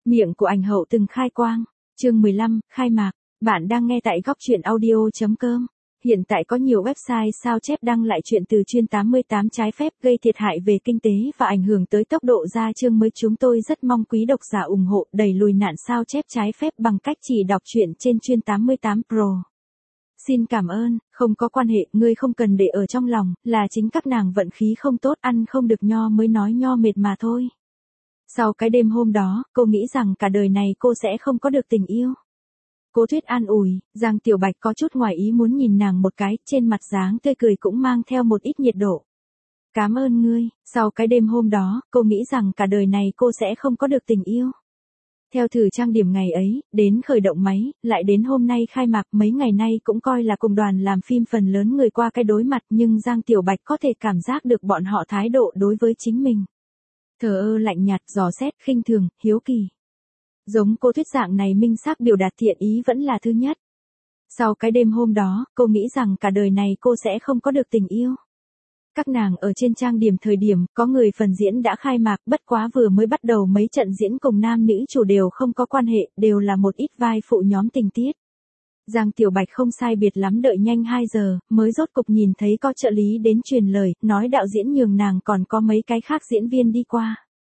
Miệng của ảnh hậu từng khai quang. Chương 15, khai mạc. Bạn đang nghe tại goctruyện.audio.com. Hiện tại có nhiều website sao chép đăng lại chuyện từ chuyên 88 trái phép gây thiệt hại về kinh tế và ảnh hưởng tới tốc độ ra chương mới. Chúng tôi rất mong quý độc giả ủng hộ đẩy lùi nạn sao chép trái phép bằng cách chỉ đọc truyện trên chuyên 88 Pro. Xin cảm ơn, không có quan hệ, ngươi không cần để ở trong lòng, là chính các nàng vận khí không tốt, ăn không được nho mới nói nho mệt mà thôi. Sau cái đêm hôm đó, cô nghĩ rằng cả đời này cô sẽ không có được tình yêu. Cố Tuyết an ủi, Giang Tiểu Bạch có chút ngoài ý muốn nhìn nàng một cái, trên mặt dáng tươi cười cũng mang theo một ít nhiệt độ. Cảm ơn ngươi, sau cái đêm hôm đó, cô nghĩ rằng cả đời này cô sẽ không có được tình yêu. Theo thử trang điểm ngày ấy, đến khởi động máy, lại đến hôm nay khai mạc, mấy ngày nay cũng coi là cùng đoàn làm phim phần lớn người qua cái đối mặt, nhưng Giang Tiểu Bạch có thể cảm giác được bọn họ thái độ đối với chính mình. Thờ ơ lạnh nhạt, dò xét, khinh thường, hiếu kỳ. Giống cô Tuyết dạng này minh xác biểu đạt thiện ý vẫn là thứ nhất. Sau cái đêm hôm đó, cô nghĩ rằng cả đời này cô sẽ không có được tình yêu. Các nàng ở trên trang điểm thời điểm, có người phần diễn đã khai mạc, bất quá vừa mới bắt đầu mấy trận diễn cùng nam nữ chủ đều không có quan hệ, đều là một ít vai phụ nhóm tình tiết. Giang Tiểu Bạch không sai biệt lắm đợi nhanh 2 giờ, mới rốt cục nhìn thấy có trợ lý đến truyền lời, nói đạo diễn nhường nàng còn có mấy cái khác diễn viên đi qua.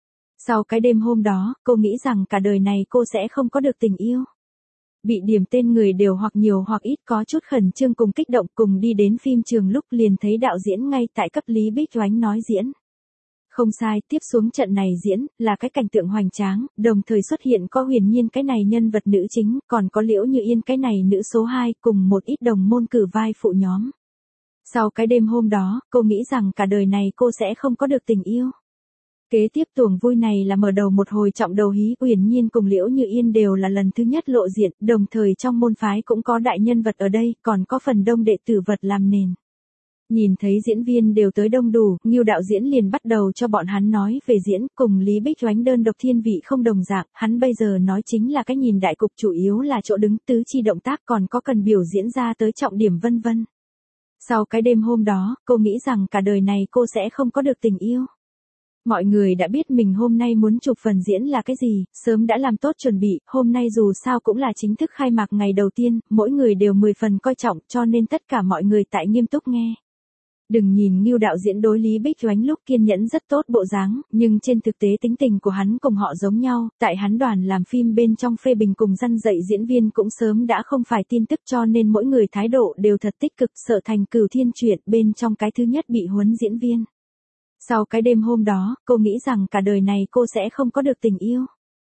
Sau cái đêm hôm đó, cô nghĩ rằng cả đời này cô sẽ không có được tình yêu. Bị điểm tên người đều hoặc nhiều hoặc ít có chút khẩn trương cùng kích động, cùng đi đến phim trường lúc liền thấy đạo diễn ngay tại cấp Lý Bích Oánh nói diễn. Không sai, tiếp xuống trận này diễn, là cái cảnh tượng hoành tráng, đồng thời xuất hiện có Huyền Nhiên cái này nhân vật nữ chính, còn có Liễu Như Yên cái này nữ số 2, cùng một ít đồng môn cử vai phụ nhóm. Sau cái đêm hôm đó, cô nghĩ rằng cả đời này cô sẽ không có được tình yêu. Kế tiếp tuồng vui này là mở đầu một hồi trọng đầu hí, Huyền Nhiên cùng Liễu Như Yên đều là lần thứ nhất lộ diện, đồng thời trong môn phái cũng có đại nhân vật ở đây, còn có phần đông đệ tử vật làm nền. Nhìn thấy diễn viên đều tới đông đủ, Ngưu đạo diễn liền bắt đầu cho bọn hắn nói về diễn, cùng Lý Bích Oánh đơn độc thiên vị không đồng dạng, hắn bây giờ nói chính là cái nhìn đại cục, chủ yếu là chỗ đứng, tứ chi động tác, còn có cần biểu diễn ra tới trọng điểm vân vân. Sau cái đêm hôm đó, cô nghĩ rằng cả đời này cô sẽ không có được tình yêu. Mọi người đã biết mình hôm nay muốn chụp phần diễn là cái gì, sớm đã làm tốt chuẩn bị, hôm nay dù sao cũng là chính thức khai mạc ngày đầu tiên, mỗi người đều 10 phần coi trọng, cho nên tất cả mọi người tại nghiêm túc nghe. Đừng nhìn Ngưu đạo diễn đối Lý Bích Oánh lúc kiên nhẫn rất tốt bộ dáng, nhưng trên thực tế tính tình của hắn cùng họ giống nhau, tại hắn đoàn làm phim bên trong phê bình cùng răn dạy diễn viên cũng sớm đã không phải tin tức, cho nên mỗi người thái độ đều thật tích cực, sợ thành Cửu Thiên Truyện bên trong cái thứ nhất bị huấn diễn viên. Sau cái đêm hôm đó, cô nghĩ rằng cả đời này cô sẽ không có được tình yêu.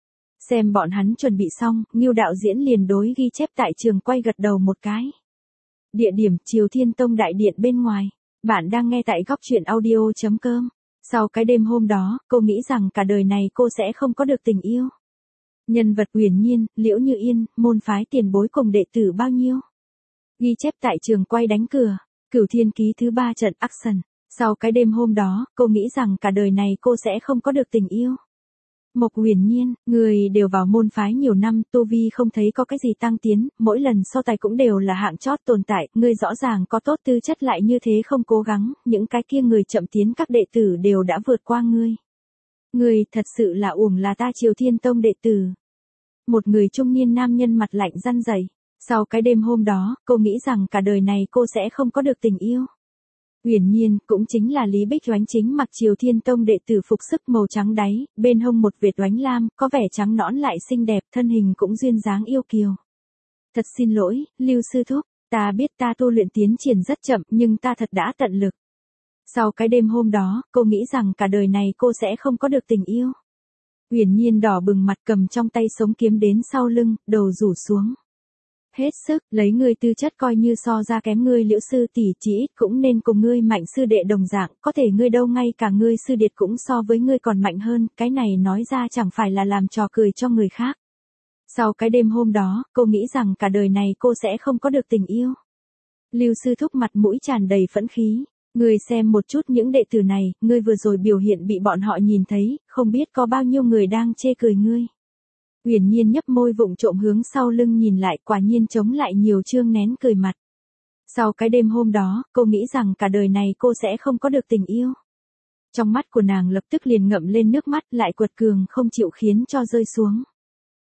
Xem bọn hắn chuẩn bị xong, Ngưu đạo diễn liền đối ghi chép tại trường quay gật đầu một cái. Địa điểm, Triều Thiên Tông đại điện bên ngoài. Bạn đang nghe tại goctruyện.audio.com. Sau cái đêm hôm đó, cô nghĩ rằng cả đời này cô sẽ không có được tình yêu. Nhân vật Huyền Nhiên, Liễu Như Yên, môn phái tiền bối cùng đệ tử bao nhiêu. Ghi chép tại trường quay đánh cửa. Cửu Thiên Ký thứ 3 trận action. Sau cái đêm hôm đó, cô nghĩ rằng cả đời này cô sẽ không có được tình yêu. Mộc Huyền Nhiên, người đều vào môn phái nhiều năm, tu vi không thấy có cái gì tăng tiến, mỗi lần so tài cũng đều là hạng chót tồn tại, ngươi rõ ràng có tốt tư chất lại như thế không cố gắng, những cái kia người chậm tiến các đệ tử đều đã vượt qua ngươi. Ngươi thật sự là uổng là ta Triều Thiên Tông đệ tử. Một người trung niên nam nhân mặt lạnh răn rẩy. Sau cái đêm hôm đó, cô nghĩ rằng cả đời này cô sẽ không có được tình yêu. Huyền Nhiên, cũng chính là Lý Bích Oánh chính mặc Triều Thiên Tông đệ tử phục sức màu trắng đáy, bên hông một vệt oánh lam, có vẻ trắng nõn lại xinh đẹp, thân hình cũng duyên dáng yêu kiều. Thật xin lỗi, Lưu sư thúc, ta biết ta tu luyện tiến triển rất chậm, nhưng ta thật đã tận lực. Sau cái đêm hôm đó, cô nghĩ rằng cả đời này cô sẽ không có được tình yêu. Huyền Nhiên đỏ bừng mặt cầm trong tay sống kiếm đến sau lưng, đầu rủ xuống. Hết sức, lấy ngươi tư chất coi như so ra kém ngươi Liễu sư tỷ, chỉ ít cũng nên cùng ngươi Mạnh sư đệ đồng dạng, có thể ngươi đâu ngay cả ngươi sư điệt cũng so với ngươi còn mạnh hơn, cái này nói ra chẳng phải là làm trò cười cho người khác. Sau cái đêm hôm đó, cô nghĩ rằng cả đời này cô sẽ không có được tình yêu. Lưu sư thúc mặt mũi tràn đầy phẫn khí, ngươi xem một chút những đệ tử này, ngươi vừa rồi biểu hiện bị bọn họ nhìn thấy, không biết có bao nhiêu người đang chê cười ngươi. Huyền Nhiên nhấp môi vụng trộm hướng sau lưng nhìn lại, quả nhiên chống lại nhiều trương nén cười mặt. Sau cái đêm hôm đó, cô nghĩ rằng cả đời này cô sẽ không có được tình yêu. Trong mắt của nàng lập tức liền ngậm lên nước mắt, lại quật cường không chịu khiến cho rơi xuống.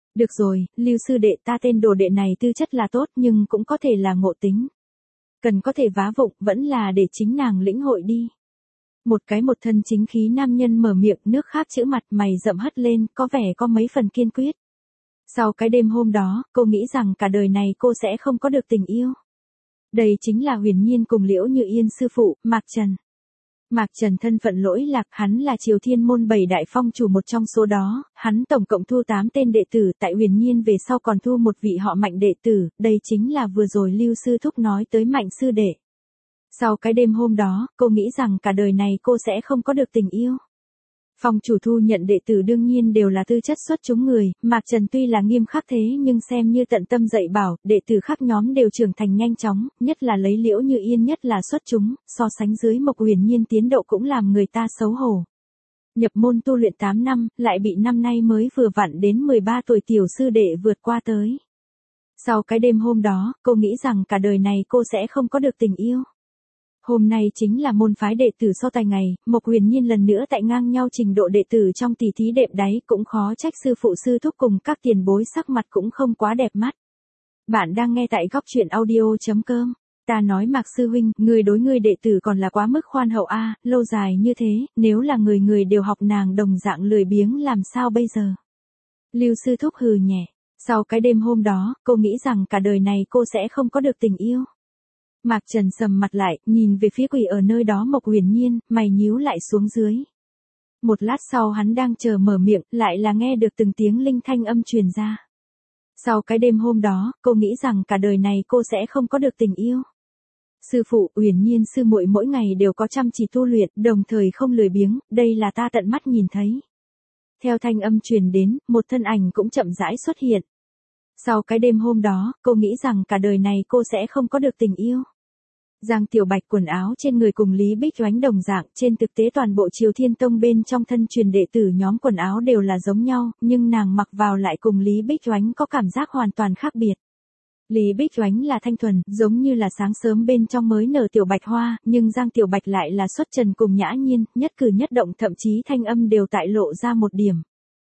Được rồi, Lưu sư đệ, ta tên đồ đệ này tư chất là tốt nhưng cũng có thể là ngộ tính. Cần có thể vá vụng, vẫn là để chính nàng lĩnh hội đi. Một thân chính khí nam nhân mở miệng, nước khác chữ mặt mày rậm hất lên, có vẻ có mấy phần kiên quyết. Sau cái đêm hôm đó, cô nghĩ rằng cả đời này cô sẽ không có được tình yêu. Đây chính là Huyền Nhiên cùng Liễu Như Yên sư phụ, Mạc Trần. Mạc Trần thân phận lỗi lạc, hắn là Triều Thiên môn 7 đại phong chủ một trong số đó, hắn tổng cộng thu 8 tên đệ tử, tại Huyền Nhiên về sau còn thu một vị họ Mạnh đệ tử, đây chính là vừa rồi Lưu sư thúc nói tới Mạnh sư đệ. Sau cái đêm hôm đó, cô nghĩ rằng cả đời này cô sẽ không có được tình yêu. Phong chủ thu nhận đệ tử đương nhiên đều là tư chất xuất chúng người, Mạc Trần tuy là nghiêm khắc thế nhưng xem như tận tâm dạy bảo, đệ tử khác nhóm đều trưởng thành nhanh chóng, nhất là lấy Liễu Như Yên nhất là xuất chúng, so sánh dưới Mộc Huyền Nhiên tiến độ cũng làm người ta xấu hổ. Nhập môn tu luyện 8 năm, lại bị năm nay mới vừa vặn đến 13 tuổi tiểu sư đệ vượt qua tới. Sau cái đêm hôm đó, cô nghĩ rằng cả đời này cô sẽ không có được tình yêu. Hôm nay chính là môn phái đệ tử so tài ngày, Mộc Huyền Nhiên lần nữa tại ngang nhau trình độ đệ tử trong tỷ thí đệm đáy, cũng khó trách sư phụ sư thúc cùng các tiền bối sắc mặt cũng không quá đẹp mắt. Bạn đang nghe tại góc truyện audio.com. Ta nói Mạc sư huynh, người đối người đệ tử còn là quá mức khoan hậu a, lâu dài như thế, nếu là người đều học nàng đồng dạng lười biếng làm sao bây giờ? Lưu sư thúc hừ nhẹ. Sau cái đêm hôm đó, cô nghĩ rằng cả đời này cô sẽ không có được tình yêu. Mạc Trần sầm mặt lại, nhìn về phía quỷ ở nơi đó Mộc Huyền Nhiên, mày nhíu lại xuống dưới. Một lát sau hắn đang chờ mở miệng, lại là nghe được từng tiếng linh thanh âm truyền ra. Sau cái đêm hôm đó, cô nghĩ rằng cả đời này cô sẽ không có được tình yêu. Sư phụ, Huyền Nhiên sư muội mỗi ngày đều có chăm chỉ tu luyện, đồng thời không lười biếng, đây là ta tận mắt nhìn thấy. Theo thanh âm truyền đến, một thân ảnh cũng chậm rãi xuất hiện. Sau cái đêm hôm đó, cô nghĩ rằng cả đời này cô sẽ không có được tình yêu. Giang Tiểu Bạch quần áo trên người cùng Lý Bích Oánh đồng dạng, trên thực tế toàn bộ Triều Thiên Tông bên trong thân truyền đệ tử nhóm quần áo đều là giống nhau, nhưng nàng mặc vào lại cùng Lý Bích Oánh có cảm giác hoàn toàn khác biệt. Lý Bích Oánh là thanh thuần, giống như là sáng sớm bên trong mới nở tiểu bạch hoa, nhưng Giang Tiểu Bạch lại là xuất trần cùng nhã nhiên, nhất cử nhất động thậm chí thanh âm đều tại lộ ra một điểm.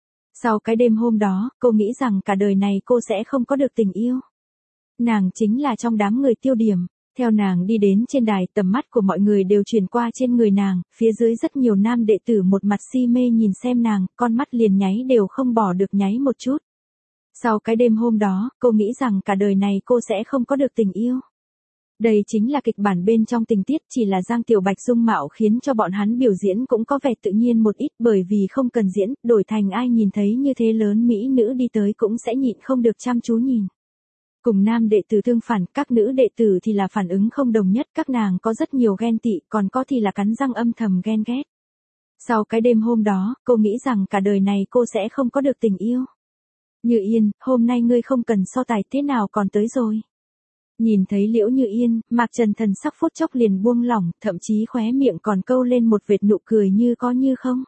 Sau cái đêm hôm đó, cô nghĩ rằng cả đời này cô sẽ không có được tình yêu. Nàng chính là trong đám người tiêu điểm. Theo nàng đi đến trên đài, tầm mắt của mọi người đều chuyển qua trên người nàng, phía dưới rất nhiều nam đệ tử một mặt si mê nhìn xem nàng, con mắt liền nháy đều không bỏ được nháy một chút. Sau cái đêm hôm đó, cô nghĩ rằng cả đời này cô sẽ không có được tình yêu. Đây chính là kịch bản bên trong tình tiết, chỉ là Giang Tiểu Bạch dung mạo khiến cho bọn hắn biểu diễn cũng có vẻ tự nhiên một ít, bởi vì không cần diễn, đổi thành ai nhìn thấy như thế lớn mỹ nữ đi tới cũng sẽ nhịn không được chăm chú nhìn. Cùng nam đệ tử tương phản, các nữ đệ tử thì là phản ứng không đồng nhất, các nàng có rất nhiều ghen tị, còn có thì là cắn răng âm thầm ghen ghét. Sau cái đêm hôm đó, cô nghĩ rằng cả đời này cô sẽ không có được tình yêu. Như Yên, hôm nay ngươi không cần so tài, thế nào còn tới rồi. Nhìn thấy Liễu Như Yên, Mạc Trần thần sắc phút chốc liền buông lỏng, thậm chí khóe miệng còn câu lên một vệt nụ cười như có như không.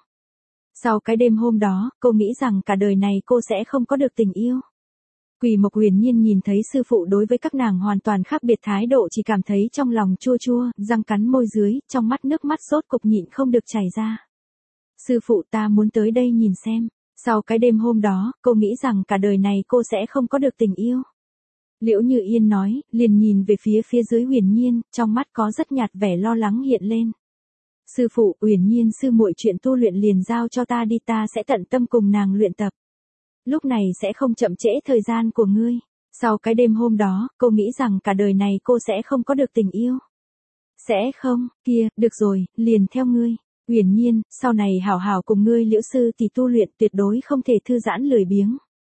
Sau cái đêm hôm đó, cô nghĩ rằng cả đời này cô sẽ không có được tình yêu. Quỷ Mộc Huyền Nhiên nhìn thấy sư phụ đối với các nàng hoàn toàn khác biệt thái độ, chỉ cảm thấy trong lòng chua chua, răng cắn môi dưới, trong mắt nước mắt sốt cục nhịn không được chảy ra. Sư phụ, ta muốn tới đây nhìn xem. Sau cái đêm hôm đó, cô nghĩ rằng cả đời này cô sẽ không có được tình yêu. Liễu Như Yên nói, liền nhìn về phía dưới Huyền Nhiên, trong mắt có rất nhạt vẻ lo lắng hiện lên. Sư phụ, Huyền Nhiên sư muội chuyện tu luyện liền giao cho ta đi, ta sẽ tận tâm cùng nàng luyện tập. Lúc này sẽ không chậm trễ thời gian của ngươi. Sau cái đêm hôm đó, cô nghĩ rằng cả đời này cô sẽ không có được tình yêu. Sẽ không, kia, được rồi, liền theo ngươi. Huyền Nhiên, sau này hảo hảo cùng ngươi Liễu sư thì tu luyện, tuyệt đối không thể thư giãn lười biếng.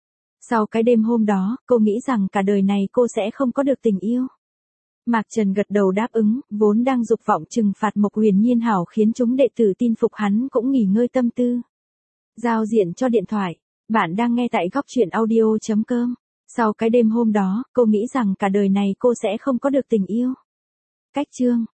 Sau cái đêm hôm đó, cô nghĩ rằng cả đời này cô sẽ không có được tình yêu. Mạc Trần gật đầu đáp ứng, vốn đang dục vọng trừng phạt Mộc Huyền Nhiên hảo khiến chúng đệ tử tin phục hắn cũng nghỉ ngơi tâm tư. Giao diện cho điện thoại. Bạn đang nghe tại góc truyện audio.com. Sau cái đêm hôm đó, cô nghĩ rằng cả đời này cô sẽ không có được tình yêu. Cách chương.